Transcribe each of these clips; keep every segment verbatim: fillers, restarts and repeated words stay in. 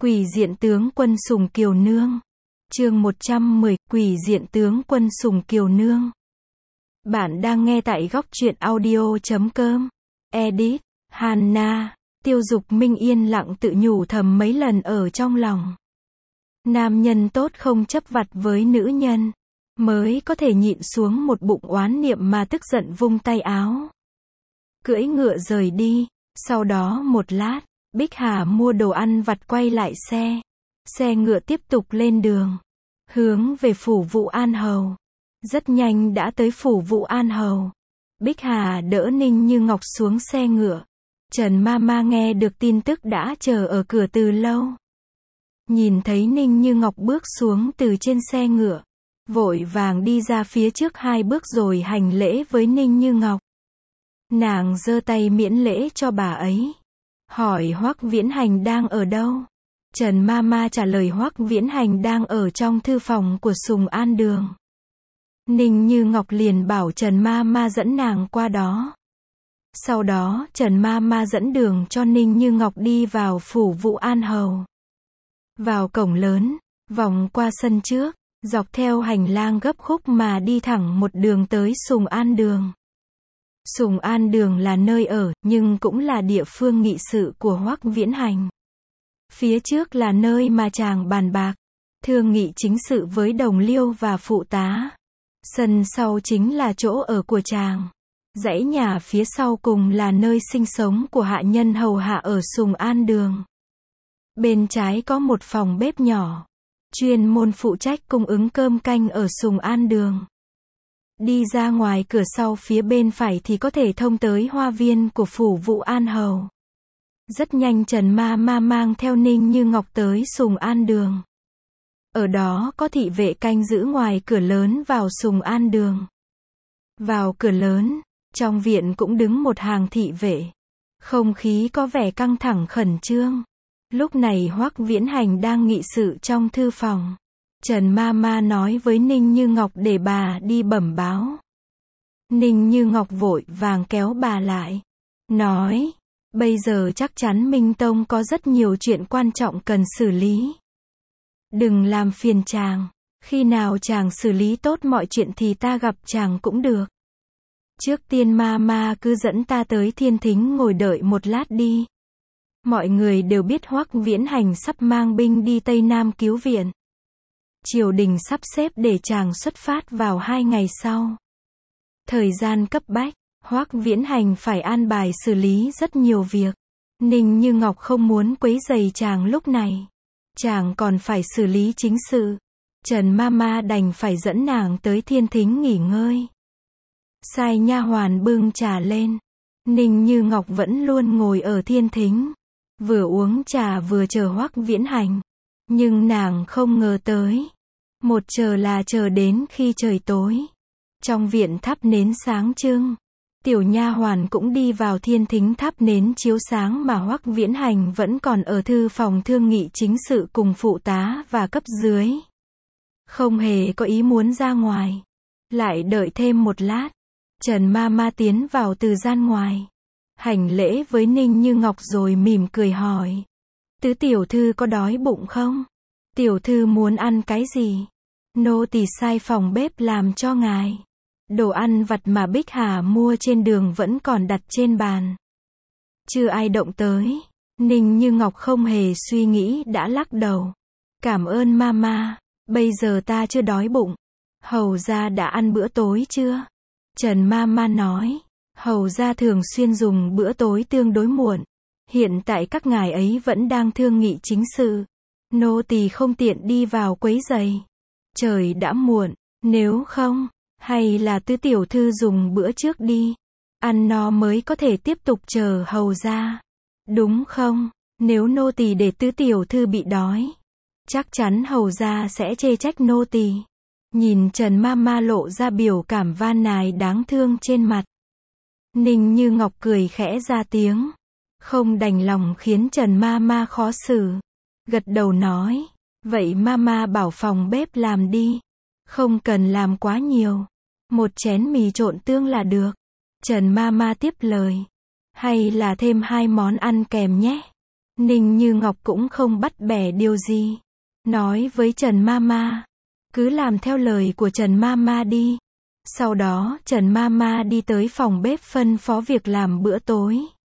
Quỷ diện tướng quân Sùng Kiều Nương. Chương một trăm mười, Quỷ diện tướng quân Sùng Kiều Nương. Bạn đang nghe tại góc truyện audio chấm com. Edit, Hanna. Tiêu Dục Minh yên lặng tự nhủ thầm mấy lần ở trong lòng. Nam nhân tốt không chấp vặt với nữ nhân, mới có thể nhịn xuống một bụng oán niệm mà tức giận vung tay áo. Cưỡi ngựa rời đi, sau đó một lát, Bích Hà mua đồ ăn vặt quay lại xe. Xe ngựa tiếp tục lên đường, hướng về phủ Vụ An Hầu. Rất nhanh đã tới phủ Vụ An Hầu. Bích Hà đỡ Ninh Như Ngọc xuống xe ngựa. Trần Mama nghe được tin tức đã chờ ở cửa từ lâu. Nhìn thấy Ninh Như Ngọc bước xuống từ trên xe ngựa, vội vàng đi ra phía trước hai bước rồi hành lễ với Ninh Như Ngọc. Nàng giơ tay miễn lễ cho bà ấy, hỏi Hoắc Viễn Hành đang ở đâu. Trần Mama trả lời Hoắc Viễn Hành đang ở trong thư phòng của Sùng An Đường. Ninh Như Ngọc liền bảo Trần Mama dẫn nàng qua đó. Sau đó Trần Mama dẫn đường cho Ninh Như Ngọc đi vào phủ Vụ An Hầu. Vào cổng lớn, vòng qua sân trước, dọc theo hành lang gấp khúc mà đi thẳng một đường tới Sùng An Đường. Sùng An Đường là nơi ở, nhưng cũng là địa phương nghị sự của Hoắc Viễn Hành. Phía trước là nơi mà chàng bàn bạc, thương nghị chính sự với đồng liêu và phụ tá. Sân sau chính là chỗ ở của chàng. Dãy nhà phía sau cùng là nơi sinh sống của hạ nhân hầu hạ ở Sùng An Đường. Bên trái có một phòng bếp nhỏ, chuyên môn phụ trách cung ứng cơm canh ở Sùng An Đường. Đi ra ngoài cửa sau phía bên phải thì có thể thông tới hoa viên của phủ Vụ An Hầu. Rất nhanh Trần Mama mang theo Ninh Như Ngọc tới Sùng An Đường. Ở đó có thị vệ canh giữ ngoài cửa lớn vào Sùng An Đường. Vào cửa lớn, trong viện cũng đứng một hàng thị vệ. Không khí có vẻ căng thẳng khẩn trương. Lúc này Hoắc Viễn Hành đang nghị sự trong thư phòng. Trần Mama nói với Ninh Như Ngọc để bà đi bẩm báo. Ninh Như Ngọc vội vàng kéo bà lại, nói, bây giờ chắc chắn Minh Tông có rất nhiều chuyện quan trọng cần xử lý. Đừng làm phiền chàng, khi nào chàng xử lý tốt mọi chuyện thì ta gặp chàng cũng được. Trước tiên Mama cứ dẫn ta tới Thiên Thính ngồi đợi một lát đi. Mọi người đều biết Hoắc Viễn Hành sắp mang binh đi Tây Nam cứu viện. Triều đình sắp xếp để chàng xuất phát vào hai ngày sau. Thời gian cấp bách, Hoắc Viễn Hành phải an bài xử lý rất nhiều việc. Ninh Như Ngọc không muốn quấy rầy chàng lúc này. Chàng còn phải xử lý chính sự. Trần Mama đành phải dẫn nàng tới Thiên Thính nghỉ ngơi. Sai nha hoàn bưng trà lên. Ninh Như Ngọc vẫn luôn ngồi ở Thiên Thính, vừa uống trà vừa chờ Hoắc Viễn Hành. Nhưng nàng không ngờ tới, một chờ là chờ đến khi trời tối. Trong viện thắp nến sáng trưng, tiểu nha hoàn cũng đi vào Thiên Thính thắp nến chiếu sáng mà Hoắc Viễn Hành vẫn còn ở thư phòng thương nghị chính sự cùng phụ tá và cấp dưới. Không hề có ý muốn ra ngoài. Lại đợi thêm một lát, Trần Mama tiến vào từ gian ngoài, hành lễ với Ninh Như Ngọc rồi mỉm cười hỏi, tứ tiểu thư có đói bụng không? Tiểu thư muốn ăn cái gì? Nô tỳ sai phòng bếp làm cho ngài. Đồ ăn vặt mà Bích Hà mua trên đường vẫn còn đặt trên bàn, chưa ai động tới. Ninh Như Ngọc không hề suy nghĩ đã lắc đầu, cảm ơn Mama, bây giờ ta chưa đói bụng. Hầu gia đã ăn bữa tối chưa? Trần Mama nói, hầu gia thường xuyên dùng bữa tối tương đối muộn. Hiện tại các ngài ấy vẫn đang thương nghị chính sự. Nô tỳ không tiện đi vào quấy rầy. Trời đã muộn, nếu không, hay là tứ tiểu thư dùng bữa trước đi. Ăn no mới có thể tiếp tục chờ hầu gia. Đúng không? Nếu nô tỳ để tứ tiểu thư bị đói, chắc chắn hầu gia sẽ chê trách nô tỳ. Nhìn Trần Mama lộ ra biểu cảm van nài đáng thương trên mặt, Ninh Như Ngọc cười khẽ ra tiếng, không đành lòng khiến Trần Mama khó xử. Gật đầu nói, vậy Mama bảo phòng bếp làm đi. Không cần làm quá nhiều. Một chén mì trộn tương là được. Trần Mama tiếp lời, hay là thêm hai món ăn kèm nhé. Ninh Như Ngọc cũng không bắt bẻ điều gì. Nói với Trần Mama, cứ làm theo lời của Trần Mama đi. Sau đó, Trần Mama đi tới phòng bếp phân phó việc làm bữa tối.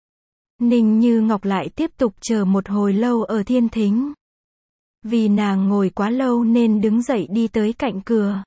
Ninh Như Ngọc lại tiếp tục chờ một hồi lâu ở thiên thính. Vì nàng ngồi quá lâu nên đứng dậy đi tới cạnh cửa.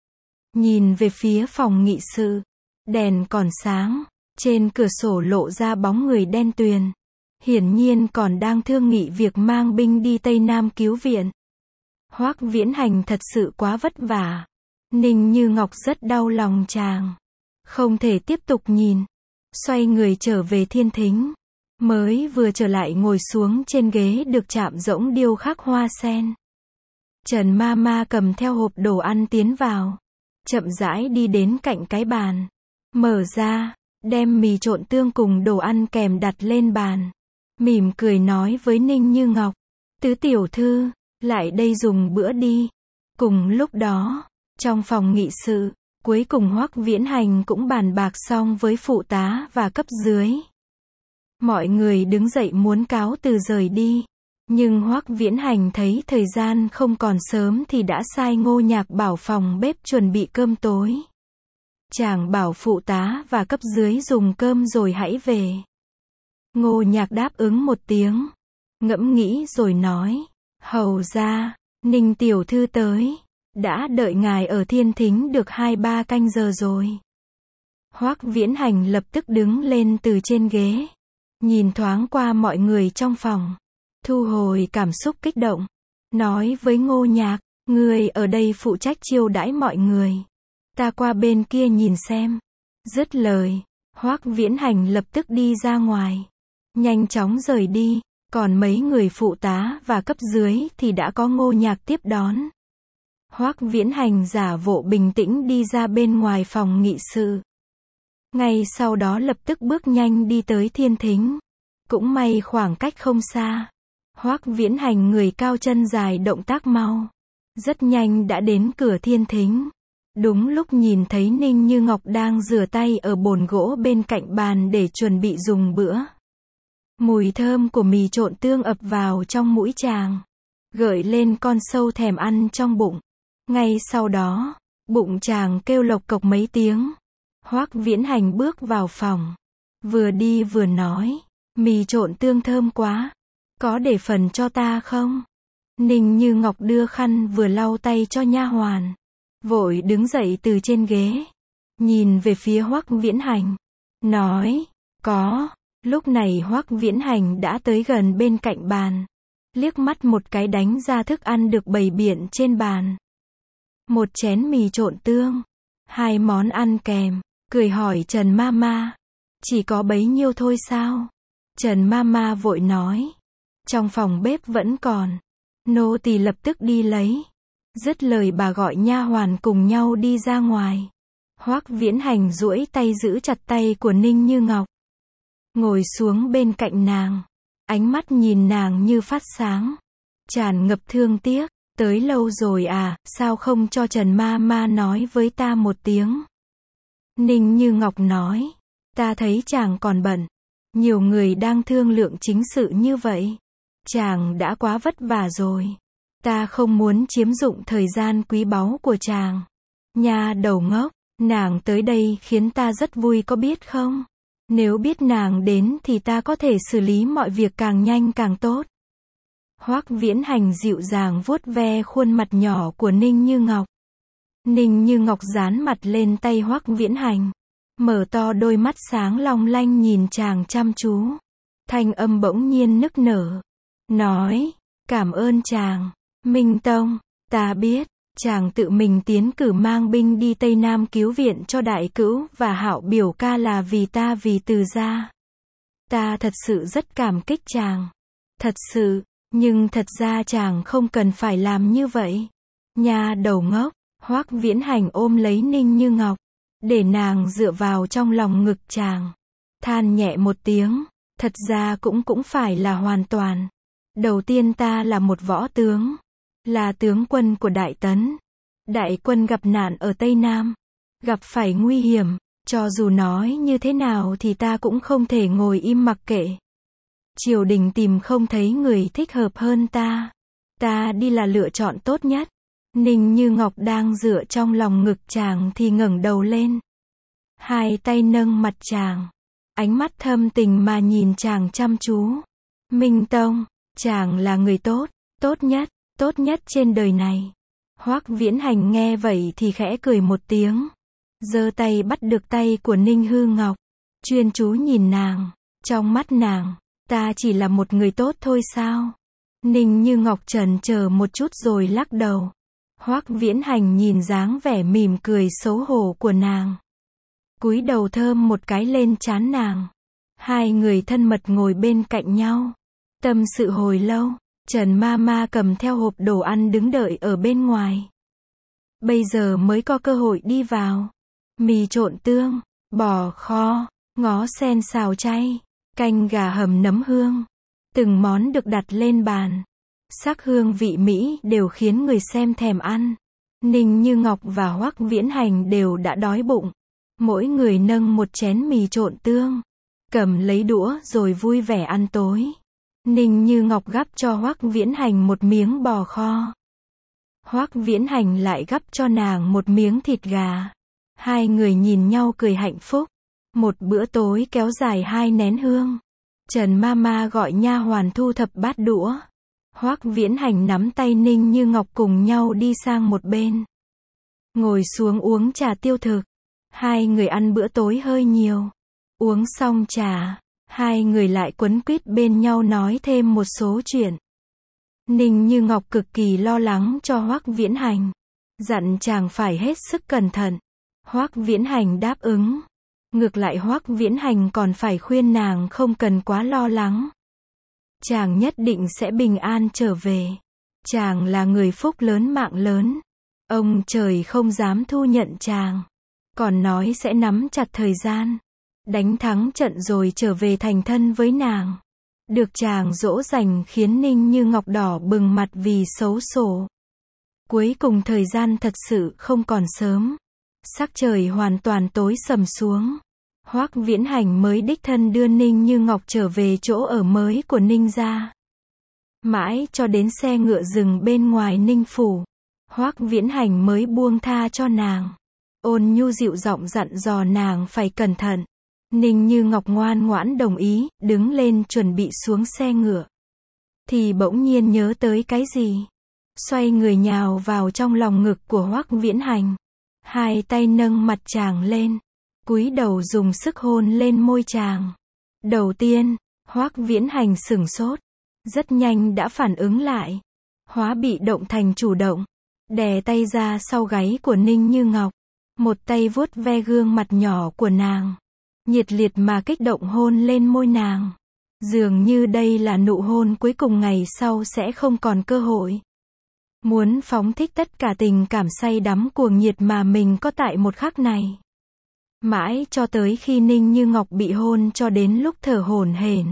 Nhìn về phía phòng nghị sự. Đèn còn sáng. Trên cửa sổ lộ ra bóng người đen tuyền. Hiển nhiên còn đang thương nghị việc mang binh đi Tây Nam cứu viện. Hoắc Viễn Hành thật sự quá vất vả. Ninh Như Ngọc rất đau lòng chàng. Không thể tiếp tục nhìn. Xoay người trở về thiên thính. Mới vừa trở lại ngồi xuống trên ghế được chạm rỗng điêu khắc hoa sen. Trần Mama cầm theo hộp đồ ăn tiến vào. Chậm rãi đi đến cạnh cái bàn. Mở ra, đem mì trộn tương cùng đồ ăn kèm đặt lên bàn. Mỉm cười nói với Ninh Như Ngọc. Tứ tiểu thư, lại đây dùng bữa đi. Cùng lúc đó, trong phòng nghị sự, cuối cùng Hoắc Viễn Hành cũng bàn bạc xong với phụ tá và cấp dưới. Mọi người đứng dậy muốn cáo từ rời đi. Nhưng Hoắc Viễn Hành thấy thời gian không còn sớm thì đã sai Ngô Nhạc bảo phòng bếp chuẩn bị cơm tối. Chàng bảo phụ tá và cấp dưới dùng cơm rồi hãy về. Ngô Nhạc đáp ứng một tiếng. Ngẫm nghĩ rồi nói. Hầu ra, Ninh tiểu thư tới. Đã đợi ngài ở thiên thính được hai ba canh giờ rồi. Hoắc Viễn Hành lập tức đứng lên từ trên ghế. Nhìn thoáng qua mọi người trong phòng. Thu hồi cảm xúc kích động. Nói với Ngô Nhạc, người ở đây phụ trách chiêu đãi mọi người. Ta qua bên kia nhìn xem. Dứt lời, Hoắc Viễn Hành lập tức đi ra ngoài. Nhanh chóng rời đi, còn mấy người phụ tá và cấp dưới thì đã có Ngô Nhạc tiếp đón. Hoắc Viễn Hành giả bộ bình tĩnh đi ra bên ngoài phòng nghị sự. Ngay sau đó lập tức bước nhanh đi tới thiên thính. Cũng may khoảng cách không xa. Hoắc Viễn Hành người cao chân dài động tác mau. Rất nhanh đã đến cửa thiên thính. Đúng lúc nhìn thấy Ninh Như Ngọc đang rửa tay ở bồn gỗ bên cạnh bàn để chuẩn bị dùng bữa. Mùi thơm của mì trộn tương ập vào trong mũi chàng. Gợi lên con sâu thèm ăn trong bụng. Ngay sau đó, bụng chàng kêu lộc cộc mấy tiếng. Hoắc Viễn Hành bước vào phòng. Vừa đi vừa nói. Mì trộn tương thơm quá. Có để phần cho ta không? Ninh Như Ngọc đưa khăn vừa lau tay cho nha hoàn. Vội đứng dậy từ trên ghế. Nhìn về phía Hoắc Viễn Hành. Nói. Có. Lúc này Hoắc Viễn Hành đã tới gần bên cạnh bàn. Liếc mắt một cái đánh ra thức ăn được bày biện trên bàn. Một chén mì trộn tương. Hai món ăn kèm. Cười hỏi Trần Mama. Chỉ có bấy nhiêu thôi sao? Trần Mama vội nói. Trong phòng bếp vẫn còn. Nô tỳ lập tức đi lấy. Dứt lời bà gọi nha hoàn cùng nhau đi ra ngoài. Hoắc Viễn Hành duỗi tay giữ chặt tay của Ninh Như Ngọc. Ngồi xuống bên cạnh nàng. Ánh mắt nhìn nàng như phát sáng. Tràn ngập thương tiếc. Tới lâu rồi à, sao không cho Trần Mama nói với ta một tiếng? Ninh Như Ngọc nói. Ta thấy chàng còn bận. Nhiều người đang thương lượng chính sự như vậy. Chàng đã quá vất vả rồi. Ta không muốn chiếm dụng thời gian quý báu của chàng. Nha đầu ngốc, nàng tới đây khiến ta rất vui có biết không? Nếu biết nàng đến thì ta có thể xử lý mọi việc càng nhanh càng tốt. Hoắc Viễn Hành dịu dàng vuốt ve khuôn mặt nhỏ của Ninh Như Ngọc. Ninh Như Ngọc dán mặt lên tay Hoắc Viễn Hành. Mở to đôi mắt sáng long lanh nhìn chàng chăm chú. Thanh âm bỗng nhiên nức nở. Nói, cảm ơn chàng. Minh Tông, ta biết, chàng tự mình tiến cử mang binh đi Tây Nam cứu viện cho đại cữu và Hạo biểu ca là vì ta vì Từ gia. Ta thật sự rất cảm kích chàng. Thật sự, nhưng thật ra chàng không cần phải làm như vậy. Nha đầu ngốc, Hoắc Viễn Hành ôm lấy Ninh Như Ngọc. Để nàng dựa vào trong lòng ngực chàng. Than nhẹ một tiếng. Thật ra cũng cũng phải là hoàn toàn. Đầu tiên ta là một võ tướng. Là tướng quân của Đại Tấn. Đại quân gặp nạn ở Tây Nam. Gặp phải nguy hiểm. Cho dù nói như thế nào thì ta cũng không thể ngồi im mặc kệ. Triều đình tìm không thấy người thích hợp hơn ta. Ta đi là lựa chọn tốt nhất. Ninh Như Ngọc đang dựa trong lòng ngực chàng thì ngẩng đầu lên. Hai tay nâng mặt chàng. Ánh mắt thâm tình mà nhìn chàng chăm chú. Minh Tông, chàng là người tốt, tốt nhất, tốt nhất trên đời này. Hoắc Viễn Hành nghe vậy thì khẽ cười một tiếng. Giơ tay bắt được tay của Ninh Hư Ngọc. Chuyên chú nhìn nàng. Trong mắt nàng, ta chỉ là một người tốt thôi sao? Ninh Như Ngọc chần chờ một chút rồi lắc đầu. Hoắc Viễn Hành nhìn dáng vẻ mỉm cười xấu hổ của nàng. Cúi đầu thơm một cái lên trán nàng. Hai người thân mật ngồi bên cạnh nhau. Tâm sự hồi lâu. Trần ma ma cầm theo hộp đồ ăn đứng đợi ở bên ngoài. Bây giờ mới có cơ hội đi vào. Mì trộn tương, bò kho, ngó sen xào chay, canh gà hầm nấm hương. Từng món được đặt lên bàn. Sắc hương vị mỹ đều khiến người xem thèm ăn. Ninh Như Ngọc và Hoắc Viễn Hành đều đã đói bụng. Mỗi người nâng một chén mì trộn tương. Cầm lấy đũa rồi vui vẻ ăn tối. Ninh Như Ngọc gắp cho Hoắc Viễn Hành một miếng bò kho. Hoắc Viễn Hành lại gắp cho nàng một miếng thịt gà. Hai người nhìn nhau cười hạnh phúc. Một bữa tối kéo dài hai nén hương. Trần ma ma gọi nha hoàn thu thập bát đũa. Hoắc Viễn Hành nắm tay Ninh Như Ngọc cùng nhau đi sang một bên. Ngồi xuống uống trà tiêu thực. Hai người ăn bữa tối hơi nhiều. Uống xong trà, hai người lại quấn quýt bên nhau nói thêm một số chuyện. Ninh Như Ngọc cực kỳ lo lắng cho Hoắc Viễn Hành. Dặn chàng phải hết sức cẩn thận. Hoắc Viễn Hành đáp ứng. Ngược lại Hoắc Viễn Hành còn phải khuyên nàng không cần quá lo lắng. Chàng nhất định sẽ bình an trở về. Chàng là người phúc lớn mạng lớn. Ông trời không dám thu nhận chàng. Còn nói sẽ nắm chặt thời gian. Đánh thắng trận rồi trở về thành thân với nàng. Được chàng dỗ dành khiến Ninh Như Ngọc đỏ bừng mặt vì xấu xổ. Cuối cùng thời gian thật sự không còn sớm. Sắc trời hoàn toàn tối sầm xuống. Hoắc Viễn Hành mới đích thân đưa Ninh Như Ngọc trở về chỗ ở mới của Ninh gia. Mãi cho đến xe ngựa dừng bên ngoài Ninh phủ. Hoắc Viễn Hành mới buông tha cho nàng. Ôn nhu dịu giọng dặn dò nàng phải cẩn thận. Ninh Như Ngọc ngoan ngoãn đồng ý, đứng lên chuẩn bị xuống xe ngựa. Thì bỗng nhiên nhớ tới cái gì. Xoay người nhào vào trong lòng ngực của Hoắc Viễn Hành. Hai tay nâng mặt chàng lên. Cúi đầu dùng sức hôn lên môi chàng. Đầu tiên, Hoắc Viễn Hành sửng sốt. Rất nhanh đã phản ứng lại. Hóa bị động thành chủ động. Đè tay ra sau gáy của Ninh Như Ngọc. Một tay vuốt ve gương mặt nhỏ của nàng. Nhiệt liệt mà kích động hôn lên môi nàng. Dường như đây là nụ hôn cuối cùng, ngày sau sẽ không còn cơ hội. Muốn phóng thích tất cả tình cảm say đắm cuồng nhiệt mà mình có tại một khắc này. Mãi cho tới khi Ninh Như Ngọc bị hôn cho đến lúc thở hổn hển.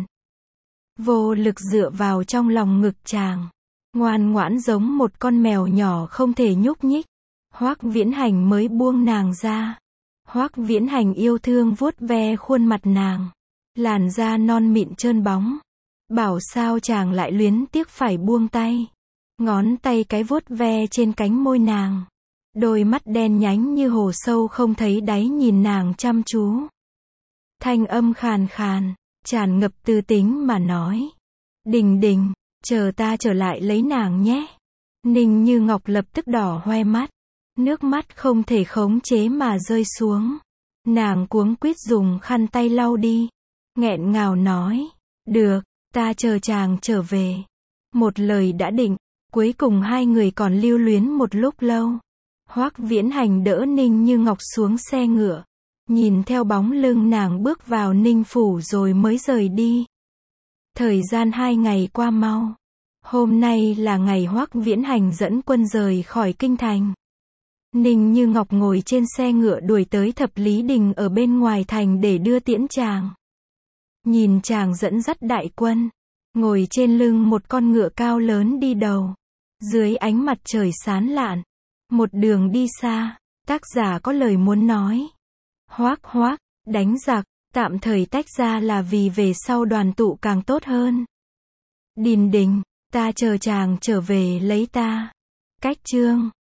Vô lực dựa vào trong lòng ngực chàng. Ngoan ngoãn giống một con mèo nhỏ không thể nhúc nhích. Hoắc Viễn Hành mới buông nàng ra. Hoắc Viễn Hành yêu thương vuốt ve khuôn mặt nàng. Làn da non mịn trơn bóng. Bảo sao chàng lại luyến tiếc phải buông tay. Ngón tay cái vuốt ve trên cánh môi nàng. Đôi mắt đen nhánh như hồ sâu không thấy đáy nhìn nàng chăm chú. Thanh âm khàn khàn, tràn ngập tư tính mà nói. Đình Đình, chờ ta trở lại lấy nàng nhé. Ninh Như Ngọc lập tức đỏ hoe mắt. Nước mắt không thể khống chế mà rơi xuống. Nàng cuống quýt dùng khăn tay lau đi. Nghẹn ngào nói. Được, ta chờ chàng trở về. Một lời đã định. Cuối cùng hai người còn lưu luyến một lúc lâu. Hoắc Viễn Hành đỡ Ninh Như Ngọc xuống xe ngựa. Nhìn theo bóng lưng nàng bước vào Ninh phủ rồi mới rời đi. Thời gian hai ngày qua mau. Hôm nay là ngày Hoắc Viễn Hành dẫn quân rời khỏi kinh thành. Ninh Như Ngọc ngồi trên xe ngựa đuổi tới Thập Lý Đình ở bên ngoài thành để đưa tiễn chàng. Nhìn chàng dẫn dắt đại quân, ngồi trên lưng một con ngựa cao lớn đi đầu. Dưới ánh mặt trời sáng lạn, một đường đi xa, tác giả có lời muốn nói. Hoắc hoắc, đánh giặc, Tạm thời tách ra là vì về sau đoàn tụ càng tốt hơn. Đình Đình, ta chờ chàng trở về lấy ta. Cách chương